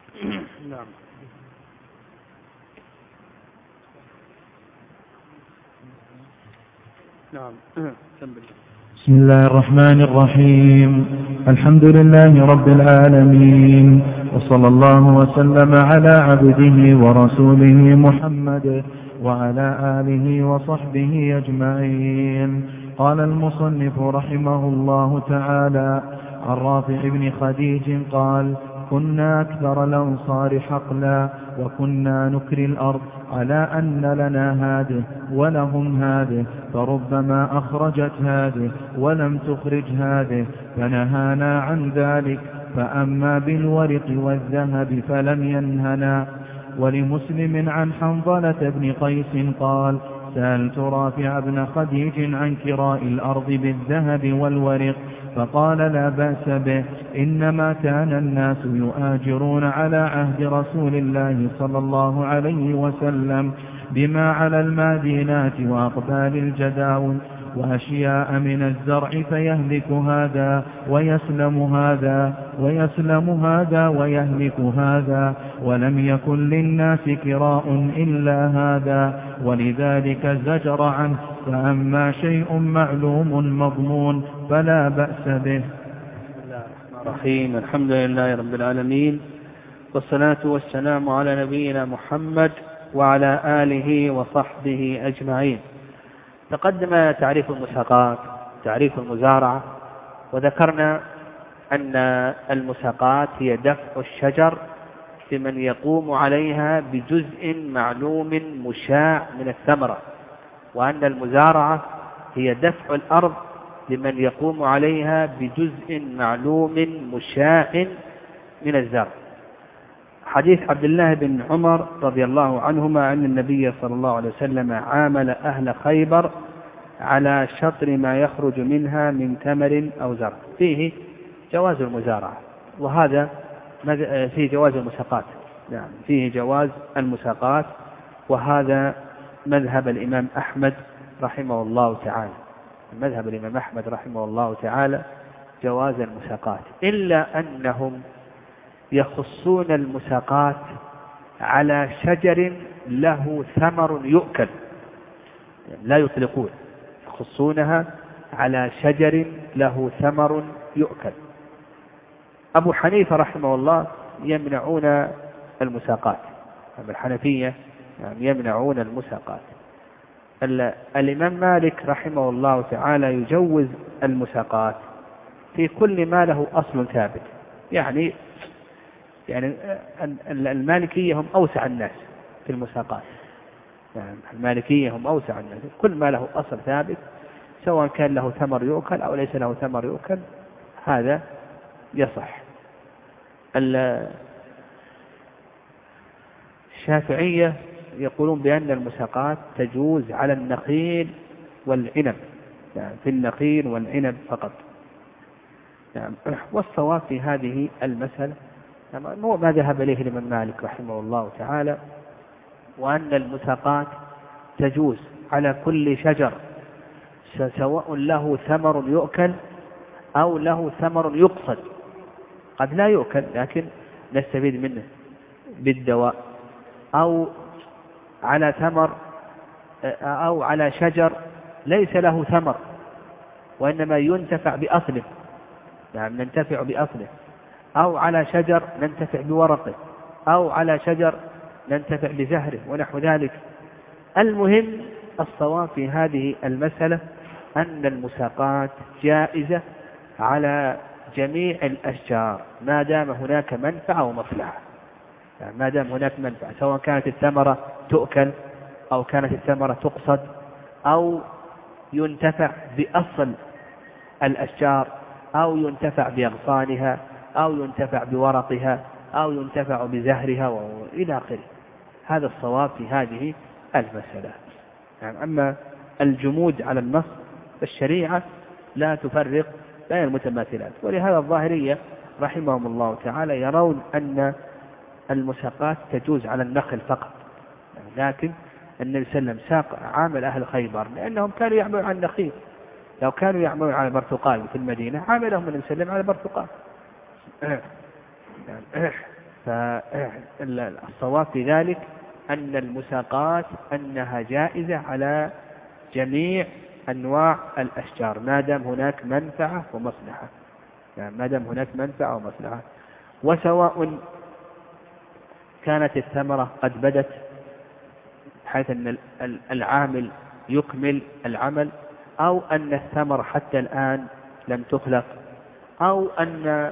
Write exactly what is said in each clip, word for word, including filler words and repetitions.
نعم. نعم. بسم الله الرحمن الرحيم. الحمد لله رب العالمين، وصلى الله وسلم على عبده ورسوله محمد وعلى آله وصحبه أجمعين. قال المصنف رحمه الله تعالى عن رافع بن خديج قال: كنا أكثر الأنصار حقلا، وكنا نكري الأرض على أن لنا هذه ولهم هذه، فربما أخرجت هذه ولم تخرج هذه، فنهانا عن ذلك. فأما بالورق والذهب فلم ينهنا. ولمسلم عن حنظلة بن قيس قال: سألت رافع بن خديج عن كراء الأرض بالذهب والورق، فقال: لا بأس به، إنما كان الناس يؤاجرون على عهد رسول الله صلى الله عليه وسلم بما على المادينات وأقبال الجداول وأشياء من الزرع، فيهلك هذا ويسلم هذا ويسلم هذا ويهلك هذا، ولم يكن للناس كراء إلا هذا، ولذلك زجر عنه. فأما شيء معلوم مضمون فلا بأس به. بسم الله الرحمن الرحيم. الحمد لله رب العالمين، والصلاة والسلام على نبينا محمد وعلى آله وصحبه أجمعين. تقدم تعريف المساقات، تعريف المزارعة، وذكرنا أن المساقات هي دفع الشجر لمن يقوم عليها بجزء معلوم مشاع من الثمرة، وأن المزارعة هي دفع الأرض لمن يقوم عليها بجزء معلوم مشاع من الزرع. حديث عبد الله بن عمر رضي الله عنهما أن النبي صلى الله عليه وسلم عامل أهل خيبر على شطر ما يخرج منها من تمر أو زرع، فيه جواز المزارعة، وهذا فيه جواز المساقات. نعم، فيه جواز المساقات، وهذا مذهب الإمام أحمد رحمه الله تعالى. مذهب الإمام أحمد رحمه الله تعالى جواز المساقات، إلا أنهم يخصون المساقات على شجر له ثمر يؤكل، لا يطلقون، يخصونها على شجر له ثمر يؤكل. أبو حنيفة رحمه الله يمنعون المساقات، الحنفية يمنعون المساقات. الإمام مالك رحمه الله تعالى يجوز المساقات في كل ما له أصل ثابت. يعني يعني المالكية هم أوسع الناس في المساقات، يعني المالكية هم أوسع الناس، كل ما له أصل ثابت سواء كان له ثمر يؤكل أو ليس له ثمر يؤكل هذا يصح. الشافعية يقولون بأن المساقات تجوز على النخيل والعنب، يعني في النخيل والعنب فقط. يعني والصواب في هذه المسألة هو ما ذهب إليه الإمام مالك رحمه الله تعالى، وأن المساقات تجوز على كل شجر سواء له ثمر يؤكل أو له ثمر يقصد. قد لا يؤكل لكن نستفيد منه بالدواء، أو على ثمر أو على شجر ليس له ثمر وإنما ينتفع بأصله، يعني ننتفع بأصله، أو على شجر ننتفع بورقه، أو على شجر ننتفع بزهره ونحو ذلك. المهم الصواب في هذه المسألة أن المساقات جائزة على جميع الأشجار ما دام هناك منفعة ومصلحة، يعني ما دام هناك منفعة، سواء كانت الثمرة تؤكل أو كانت الثمرة تقصد أو ينتفع بأصل الأشجار أو ينتفع بأغصانها أو ينتفع بورقها أو ينتفع بزهرها وإلى آخره. هذا الصواب في هذه المسألة. يعني أما الجمود على النص فالشريعة لا تفرق بين المتماثلات، ولهذا الظاهرية رحمهم الله تعالى يرون أن المساقات تجوز على النخل فقط، لكن النبي صلى الله عليه وسلم ساق عامل أهل خيبر لأنهم كانوا يعملون على النخيل. لو كانوا يعملون على البرتقال في المدينة عاملهم النبي صلى الله عليه وسلم على البرتقال. فالصواب في ذلك أن المساقات أنها جائزة على جميع أنواع الأشجار ما دام هناك منفعة ومصلحة، يعني ما دام هناك منفعة ومصلحة، وسواء كانت الثمرة قد بدت حيث أن العامل يكمل العمل، أو أن الثمر حتى الآن لم تخلق، أو أن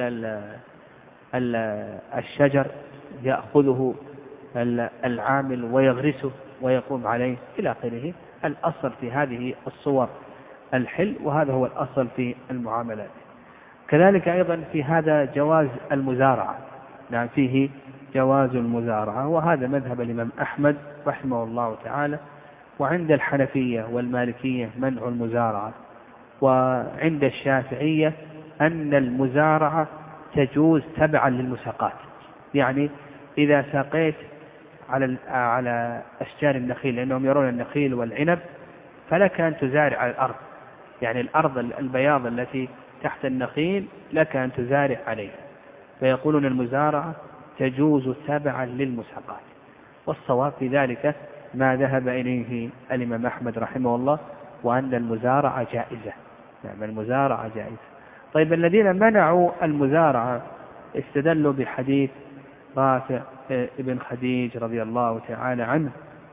الشجر يأخذه العامل ويغرسه ويقوم عليه إلى آخره. الأصل في هذه الصور الحل، وهذا هو الأصل في المعاملات. كذلك أيضا في هذا جواز المزارعة، نعم فيه جواز المزارعة، وهذا مذهب الإمام أحمد رحمه الله تعالى، وعند الحنفية والمالكية منع المزارعة، وعند الشافعية أن المزارعة تجوز تبعا للمساقات. يعني إذا ساقيت على على أشجار النخيل، لأنهم يرون النخيل والعنب، فلك أن تزارع على الأرض، يعني الأرض البياض التي تحت النخيل لك أن تزارع عليها، فيقولون المزارعة تجوز تبعا للمساقات. والصواب في ذلك ما ذهب إليه الإمام أحمد رحمه الله، وأن المزارعة جائزة، يعني المزارعة جائزة. طيب الذين منعوا المزارعة استدلوا بحديث رافع ابن خديج رضي الله تعالى عنه،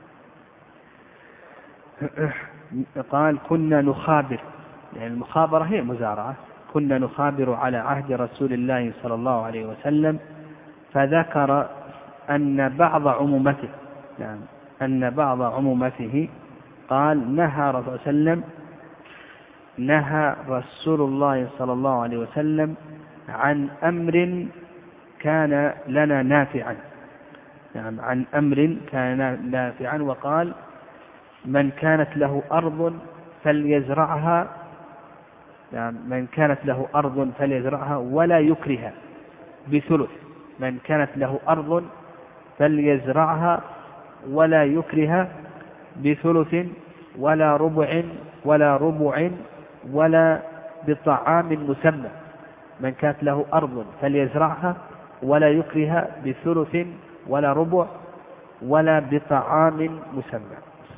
قال كنا نخابر، يعني المخابرة هي مزارعة، كنا نخابر على عهد رسول الله صلى الله عليه وسلم، فذكر أن بعض عمومته، يعني أن بعض عمومته قال نهى رسول الله صلى الله عليه وسلم نهى رسول الله صلى الله عليه وسلم عن أمر كان لنا نافعا، يعني عن أمر كان نافعا، وقال من كانت له أرض فليزرعها، يعني من كانت له أرض فليزرعها ولا يكرها بثلث، من كانت له أرض فليزرعها ولا يكرها بثلث ولا ربع ولا ربع ولا بطعام مسمى، من كانت له أرض فليزرعها ولا يكرها بثلث ولا ربع ولا بطعام مسمى.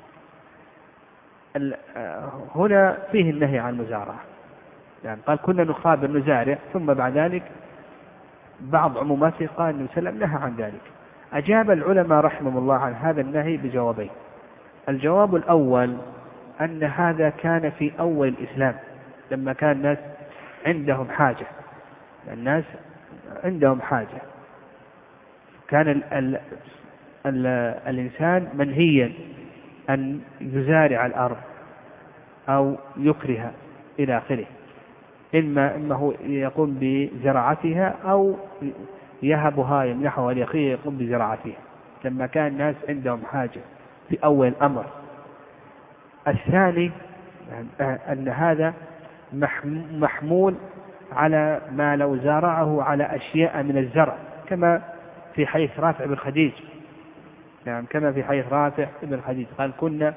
هنا فيه النهي عن المزارعة، يعني قال كنا نخابر نزارع، ثم بعد ذلك بعض عموماته قال النبي صلى الله عليه وسلم نهى عن ذلك. أجاب العلماء رحمهم الله عن هذا النهي بجوابين. الجواب الأول أن هذا كان في أول الإسلام، لما كان الناس عندهم حاجة، الناس عندهم حاجة، كان ال ال ال الإنسان منهيا أن يزارع الأرض أو يكرها إلى آخره، إما أنه يقوم بزراعتها أو يهبها يمنحها لأخيه يقوم بزراعتها، لما كان الناس عندهم حاجة في أول الأمر. الثاني أن هذا محمول على ما لو زارعه على أشياء من الزرع، كما في حديث رافع بن خديج، نعم كما في حديث رافع بن خديج قال كنا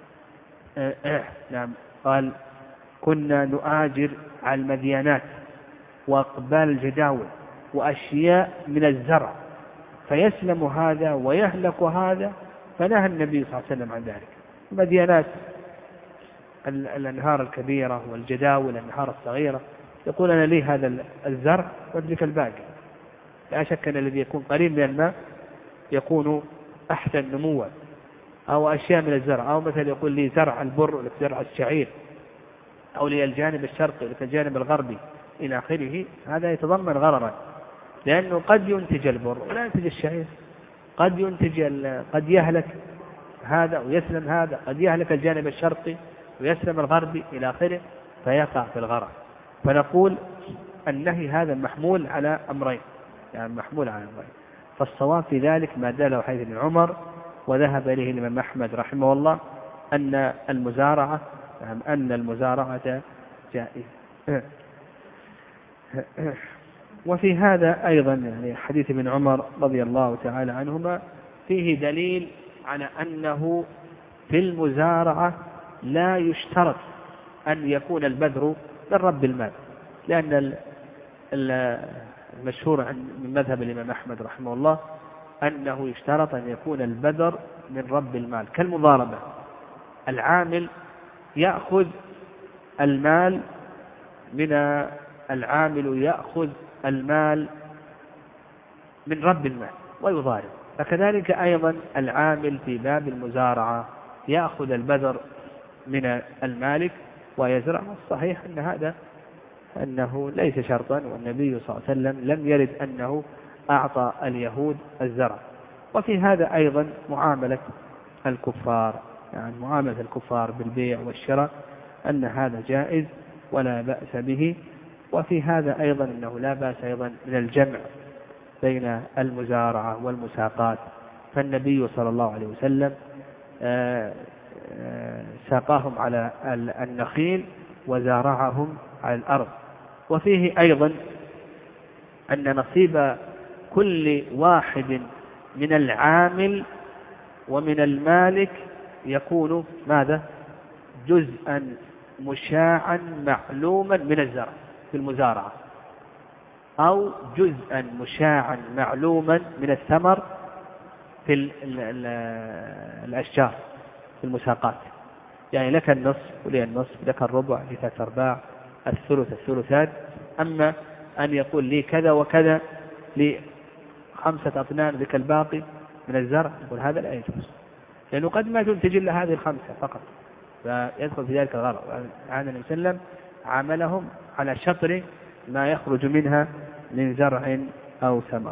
نعم قال كنا نؤاجر على المديانات وأقبال الجداول وأشياء من الزرع، فيسلم هذا ويهلك هذا، فنهى النبي صلى الله عليه وسلم عن ذلك. المديانات الأنهار الكبيرة والجداول الأنهار الصغيرة، يقول أنا لي هذا الزرع وأدرك الباقي. لا شك أن الذي يكون قريب من الماء يكون أحسن نموا، أو أشياء من الزرع، أو مثلا يقول لي زرع البر ولك زرع الشعير، أو لي الجانب الشرقي ولك الجانب الغربي إلى آخره، هذا يتضمن غررا، لأنه قد ينتج البر ولا ينتج الشعير، قد ينتج قد يهلك هذا ويسلم هذا، قد يهلك الجانب الشرقي ويسلم الغربي إلى آخره، فيقع في الغرر. فنقول النهي هذا محمول على أمرين، يعني محمول على أمرين. فالصواب في ذلك ما داله حديث ابن عمر وذهب إليه الإمام أحمد رحمه الله، أن المزارعة يعني أن المزارعة جائزة. وفي هذا أيضا يعني حديث ابن عمر رضي الله تعالى عنهما فيه دليل على أنه في المزارعة لا يشترط أن يكون البذر من رب المال، لأن المشهور من مذهب الإمام أحمد رحمه الله أنه يشترط أن يكون البذر من رب المال كالمضاربة. العامل يأخذ المال من العامل يأخذ المال من رب المال ويضارب، فكذلك أيضا العامل في باب المزارعة يأخذ البذر من المالك ويزرع. الصحيح أن هذا أنه ليس شرطا، والنبي صلى الله عليه وسلم لم يرد أنه أعطى اليهود الزرع. وفي هذا أيضا معاملة الكفار، يعني معاملة الكفار بالبيع والشراء أن هذا جائز ولا بأس به. وفي هذا أيضا أنه لا بأس أيضا من الجمع بين المزارعة والمساقات، فالنبي صلى الله عليه وسلم ساقاهم على النخيل وزارعهم على الأرض. وفيه أيضا أن نصيب كل واحد من العامل ومن المالك يكون ماذا؟ جزءا مشاعا معلوما من الزرع في المزارعة، أو جزءا مشاعا معلوما من الثمر في ال ال ال الأشجار في المساقات. يعني لك النصف ولي النصف، لك الربع لثلاث أرباع، الثلث الثلثات. أما أن يقول لي كذا وكذا لخمسة أطنان لك الباقي من الزرع، يقول هذا لا يجوز، لأنه قد ما تنتج إلا هذه الخمسة فقط، فيدخل في ذلك الغرض. عن النبي صلى الله عليه وسلم عملهم على شطر ما يخرج منها من زرع أو ثمر.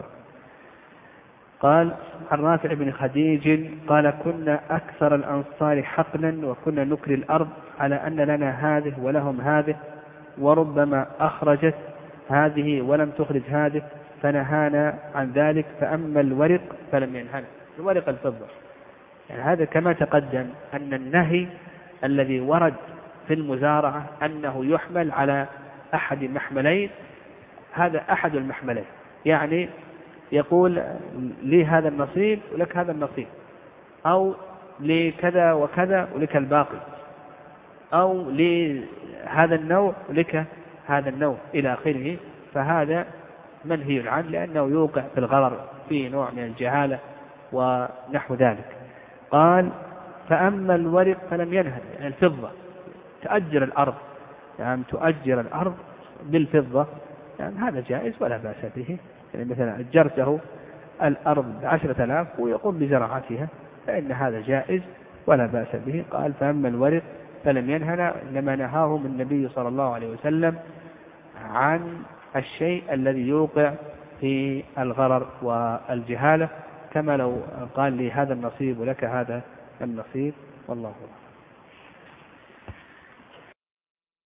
قال عن رافع بن خديج قال كنا أكثر الأنصار حقلا وكنا نكري الأرض على أن لنا هذه ولهم هذه، وربما أخرجت هذه ولم تخرج هذه فنهانا عن ذلك، فأما الورق فلم ينهنا. الورق الفضة، يعني هذا كما تقدم أن النهي الذي ورد في المزارعة أنه يحمل على أحد المحملين، هذا أحد المحملين، يعني يقول لي هذا النصيب ولك هذا النصيب، أو لكذا وكذا ولك الباقي، أو لهذا النوع ولك هذا النوع إلى آخره. فهذا منهي عنه لأنه يوقع في الغرر، فيه نوع من الجهالة ونحو ذلك. قال فأما الورق فلم ينهد، يعني الفضة تؤجر الأرض، يعني تؤجر الأرض بالفضة، يعني هذا جائز ولا بأس به. يعني مثلا أجرته الأرض بعشرة آلاف ويقوم بزراعتها، فإن هذا جائز ولا بأس به. قال فأما الورق فلم ينهنا، إنما نهاهم النبي صلى الله عليه وسلم عن الشيء الذي يوقع في الغرر والجهالة، كما لو قال لي هذا النصيب ولك هذا النصيب، والله أعلم.